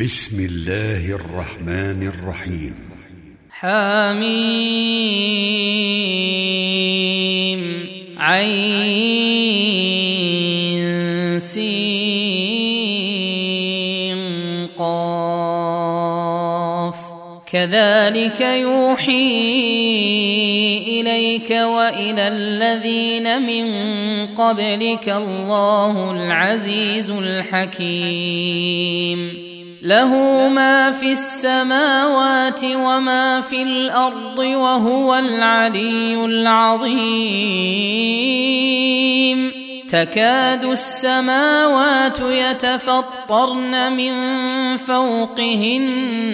بسم الله الرحمن الرحيم. حميم عين سين قاف كذلك يوحي إليك وإلى الذين من قبلك الله العزيز الحكيم له ما في السماوات وما في الأرض وهو العلي العظيم تكاد السماوات يتفطرن من فوقهن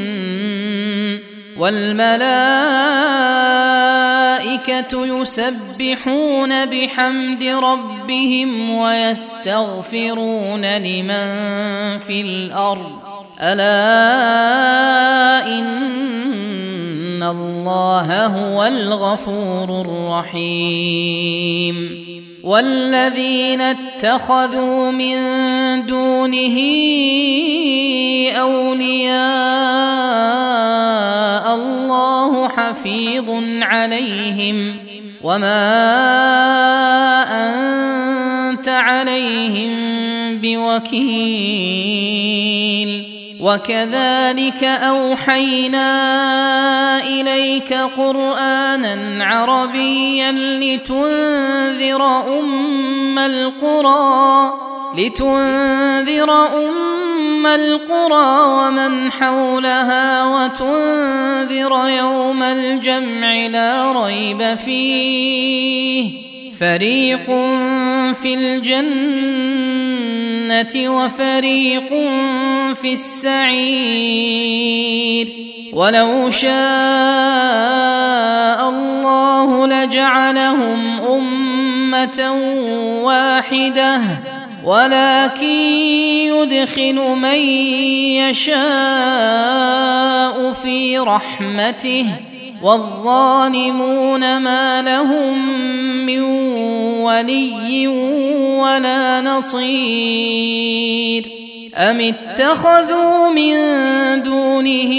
والملائكة يسبحون بحمد ربهم ويستغفرون لمن في الأرض ألا إن الله هو الغفور الرحيم والذين اتخذوا من دونه أولياء الله حفيظ عليهم وما أنت عليهم بوكيل وكذلك أوحينا إليك قرآنا عربيا لتنذر أم القرى ومن حولها وتنذر يوم الجمع لا ريب فيه فريق في الجنة وفريق في السعير ولو شاء الله لجعلهم أمة واحدة ولكن يدخل من يشاء في رحمته والظالمون ما لهم من ولي ولا نصير أم اتخذوا من دونه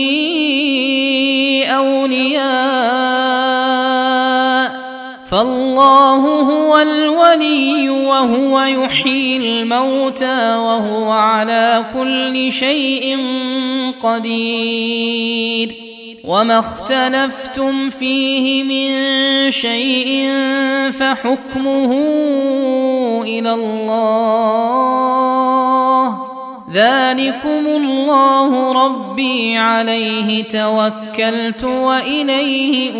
أولياء فالله هو الولي وهو يحيي الموتى وهو على كل شيء قدير وما اختلفتم فيه من شيء فحكمه إلى الله ذلكم الله ربي عليه توكلت وإليه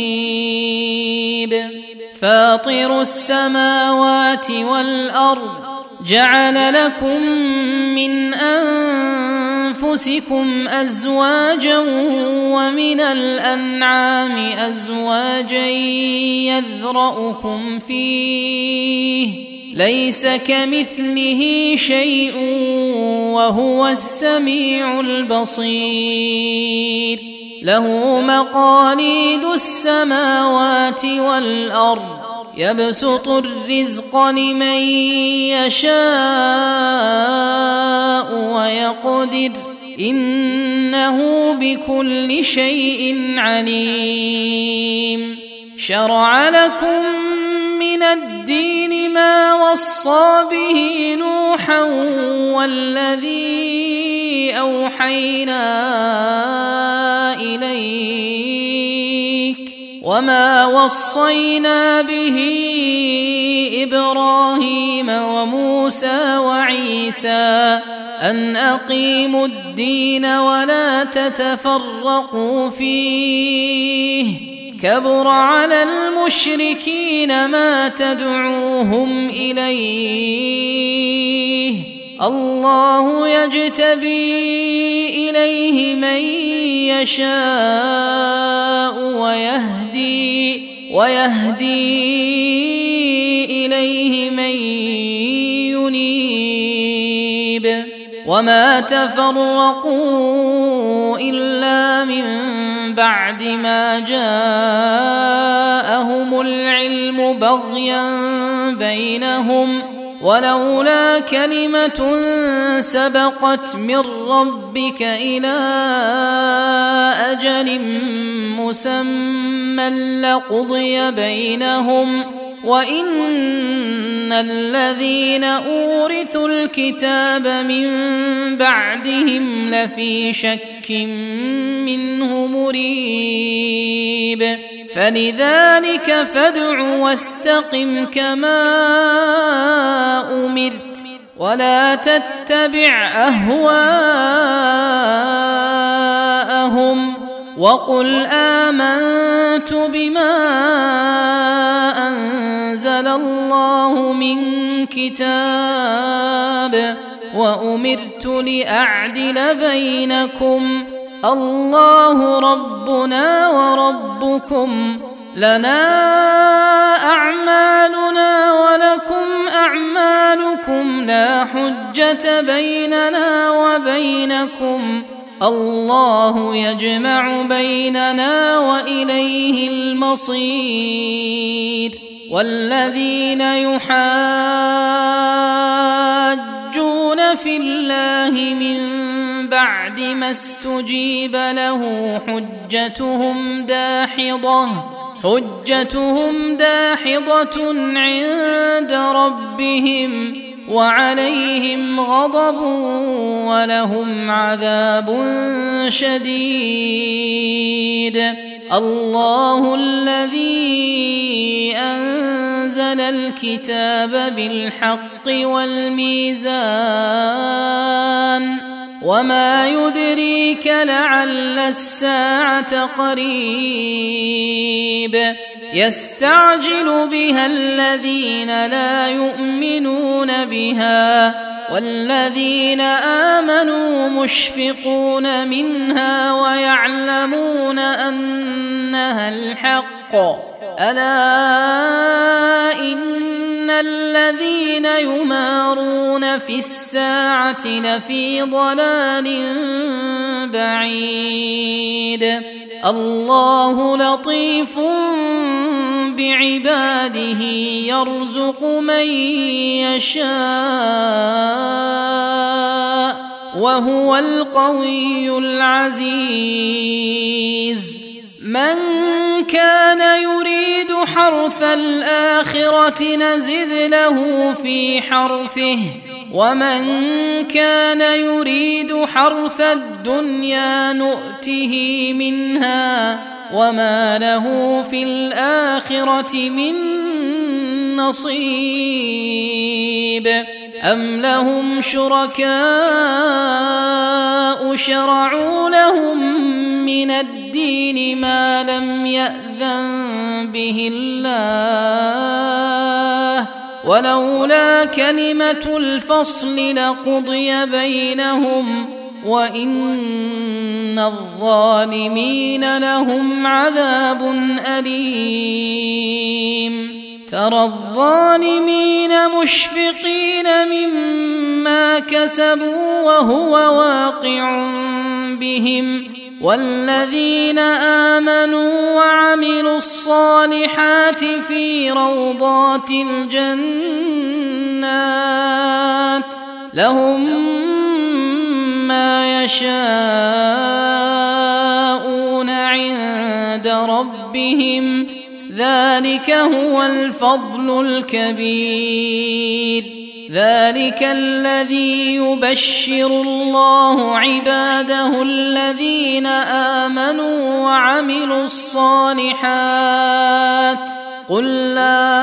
أنيب فاطر السماوات والأرض جعل لكم من أنفسكم أزواجا ومن الأنعام أزواجا يذرأكم فيه ليس كمثله شيء وهو السميع البصير له مقاليد السماوات والأرض يبسط الرزق لمن يشاء ويقدر إنه بكل شيء عليم شرع لكم من الدين ما وصى به نوحا والذي أوحينا إليك وما وصينا به إبراهيم وموسى وعيسى أن أقيموا الدين ولا تتفرقوا فيه كبر على المشركين ما تدعوهم إليه الله يجتبي إليه من يشاء ويهدي إليه من ينيب وما تفرقوا إلا من بعد ما جاءهم العلم بغيا بينهم ولولا كلمة سبقت من ربك إلى أجل مسمى لقضي بينهم وإن الذين أورثوا الكتاب من بعدهم لفي شك منه مريب فلذلك فادع واستقم كما أمرت ولا تتبع أهواءهم وقل آمنت بما أنزل الله من كتاب وأمرت لأعدل بينكم الله ربنا وربكم لنا أعمالنا ولكم أعمالكم لا حجة بيننا وبينكم الله يجمع بيننا وإليه المصير والذين يحاجون في الله من بعد ما استجيب له حجتهم داحضة عند ربهم وعليهم غضب ولهم عذاب شديد الله الذي أنزل الكتاب بالحق والميزان وما يدريك لعل الساعة قريب يستعجل بها الذين لا يؤمنون بها والذين آمنوا مشفقون منها ويعلمون أنها الحق ألا إن الذين يمارون في الساعة لفي ضلال بعيد الله لطيف بعباده يرزق من يشاء وهو القوي العزيز من كان يريد حرث الآخرة نزد له في حرثه ومن كان يريد حرث الدنيا نؤته منها وما له في الآخرة من نصيب أم لهم شركاء شرعوا لهم من الدين ما لم يأذن به الله ولولا كلمة الفصل لقضي بينهم وإن الظالمين لهم عذاب أليم ترى الظالمين مشفقين مما كسبوا وهو واقع بهم والذين آمنوا وعملوا الصالحات في روضات الجنات لهم ما يشاءون عند ربهم ذلك هو الفضل الكبير ذلك الذي يبشر الله عباده الذين آمنوا وعملوا الصالحات قل لا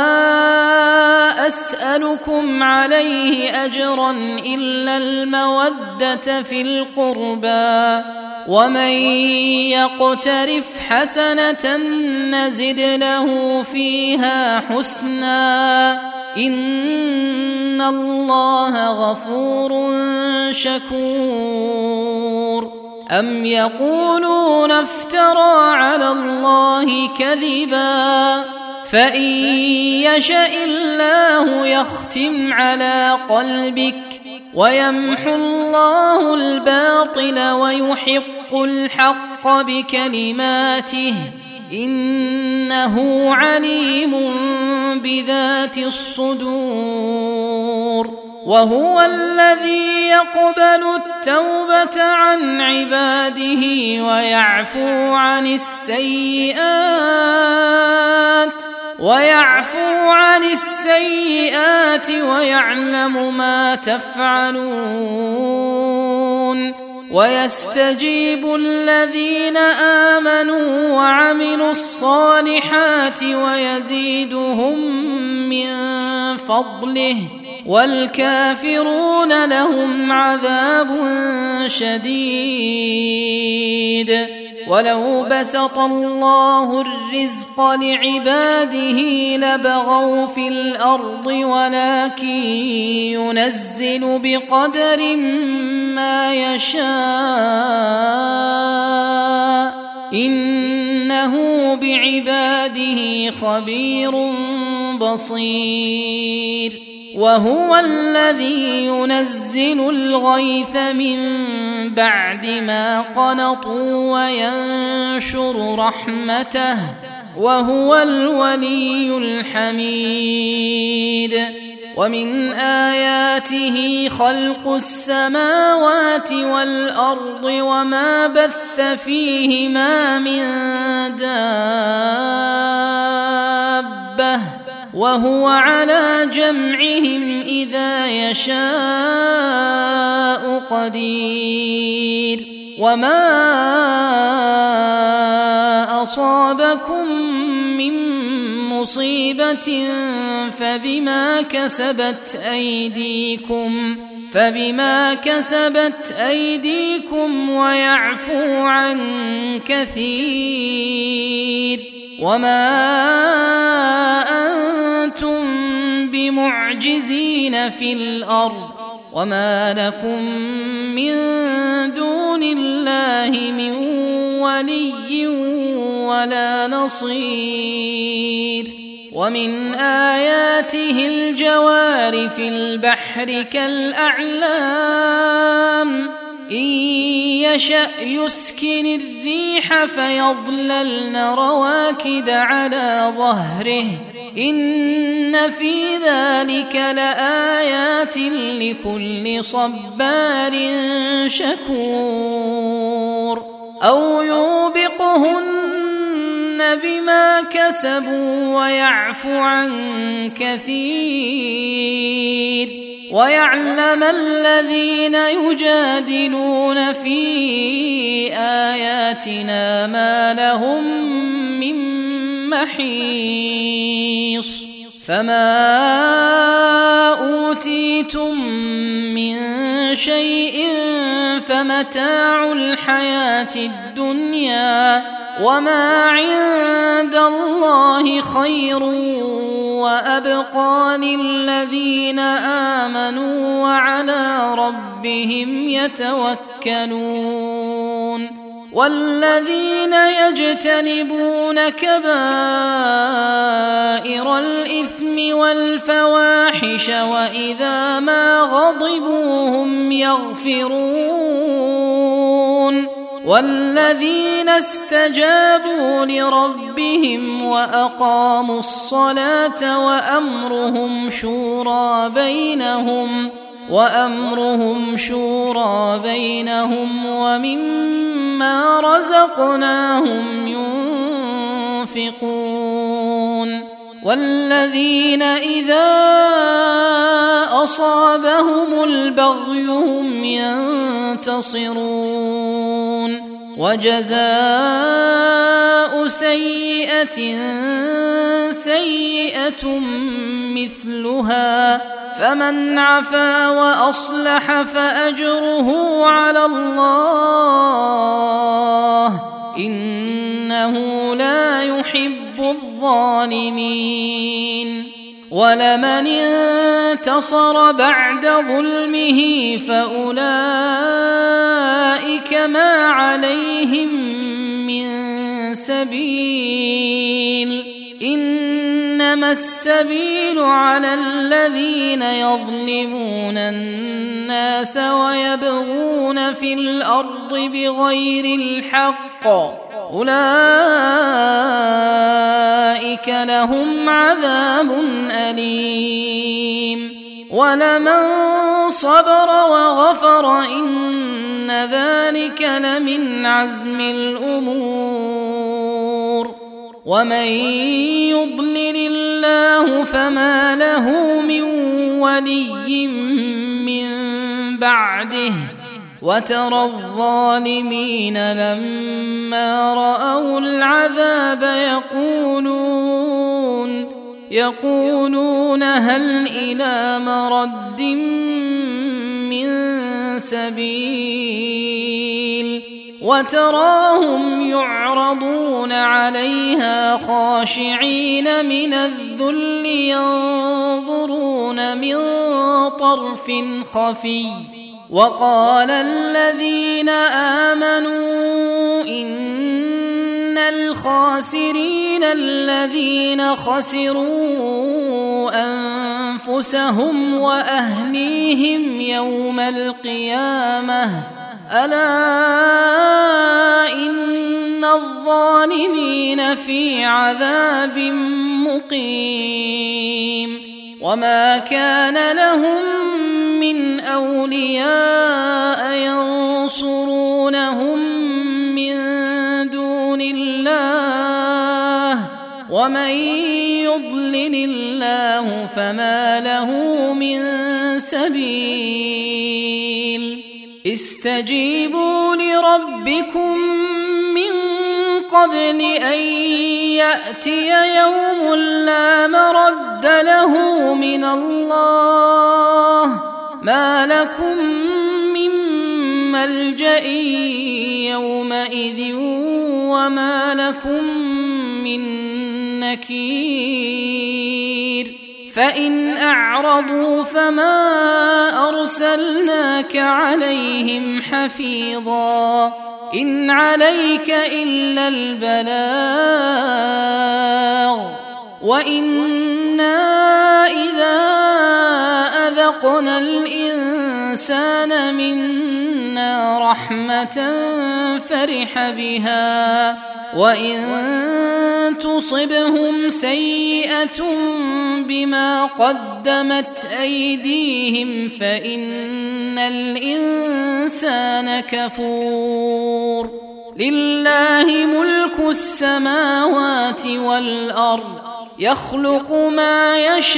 أسألكم عليه أجرا إلا المودة في القربى ومن يقترف حسنة نزد له فيها حسنا إن الله غفور شكور أم يقولون افترى على الله كذبا فإن يشاء الله يختم على قلبك ويمحو الله الباطل ويحق الحق بكلماته إنه عليم بذات الصدور وهو الذي يقبل التوبة عن عباده ويعفو عن السيئات ويعلم ما تفعلون ويستجيب الذين آمنوا وعملوا الصالحات ويزيدهم من فضله والكافرون لهم عذاب شديد ولو بسط الله الرزق لعباده لبغوا في الأرض ولكن ينزل بقدر ما يشاء إنه بعباده خبير بصير وهو الذي ينزل الغيث من بعد ما قنطوا وينشر رحمته وهو الولي الحميد ومن آياته خلق السماوات والأرض وما بث فيهما من دابة وهو على جمعهم إذا يشاء قدير وما أصابكم من مصيبة فبما كسبت أيديكم ويعفو عن كثير وما أنتم بمعجزين في الأرض وما لكم من دون الله من ولي ولا نصير ومن آياته الجوار في البحر كالأعلام إن يشأ يسكن الريح فيظللن رواكد على ظهره إن في ذلك لآيات لكل صبار شكور أو يوبقهن بما كسبوا ويعفو عن كثير ويعلم الذين يجادلون في آياتنا ما لهم من محيص فما أوتيتم من شيء فمتاع الحياة الدنيا وما عند الله خير وأبقى للذين آمنوا وعلى ربهم يتوكلون والذين يجتنبون كبائر الإثم والفواحش وإذا ما غضبوا هم يغفرون والذين استجابوا لربهم وأقاموا الصلاة وأمرهم شورى بينهم ومما رزقناهم ينفقون والذين إذا أصابهم البغي هم ينتصرون وجزاء سيئة مثلها فمن عفا وأصلح فأجره على الله إنه لا يحب الظالمين ولمن انتصر بعد ظلمه فأولئك ما عليهم من سبيل إنما السبيل على الذين يظلمون الناس ويبغون في الأرض بغير الحق أولئك لهم عذاب أليم ولمن صبر وغفر إن ذلك لمن عزم الأمور ومن يضلل الله فما له من ولي من بعده وترى الظالمين لما رأوا العذاب يقولون هل إلى مرد من سبيل وتراهم يعرضون عليها خاشعين من الذل ينظرون من طرف خفي وقال الذين آمنوا إن الخاسرين الذين خسروا أنفسهم وأهليهم يوم القيامة ألا إن الظالمين في عذاب مقيم وما كان لهم من أولياء ينصرونهم من دون الله ومن يضلل الله فما له من سبيل استجيبوا لربكم من قبل أن يأتي يوم لا مرد له من الله ما لكم من ملجأ يومئذ وما لكم من نكير فإن أعرضوا فما أرسلناك عليهم حفيظا إن عليك إلا البلاغ وإنا إذا أذقنا الإنسان منا رحمة فرح بها وإن تصبهم سيئة بما قدمت أيديهم فإن الإنسان كفور لله ملك السماوات والأرض يخلق ما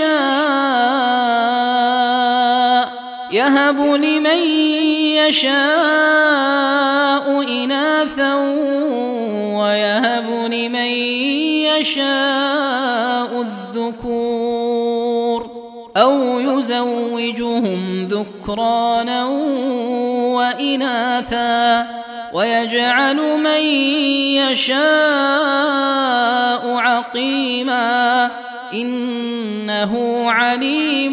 يشاء يهب لمن يشاء إناثا ويهب لمن يشاء الذكور أو يزوجهم ذكرانا وإناثا ويجعل من يشاء عقيما إنه عليم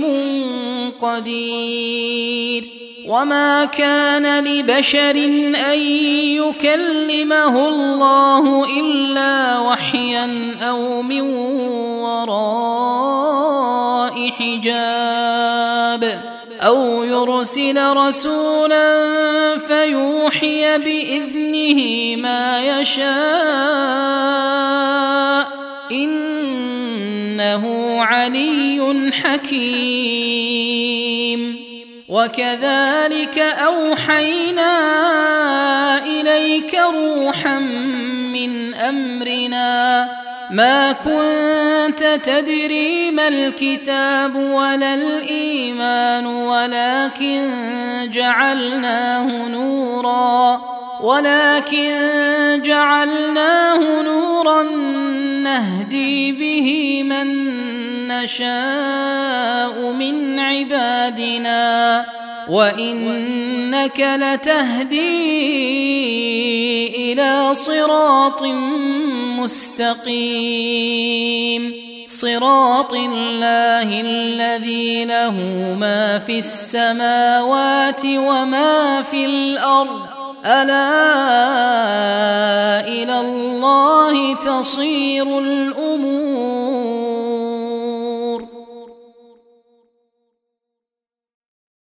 قدير وما كان لبشر أن يكلمه الله إلا وحيا أو من وراء حجاب أو يرسل رسولا فيوحي بإذنه ما يشاء إنه علي حكيم وكذلك أوحينا إليك روحا من أمرنا ما كنت تدري ما الكتاب ولا الإيمان ولكن جعلناه نورا نهدي به من نشاء من عبادنا وإنك لتهدي إلى صراط مستقيم صراط الله الذي له ما في السماوات وما في الأرض ألا إلى الله تصير الأمور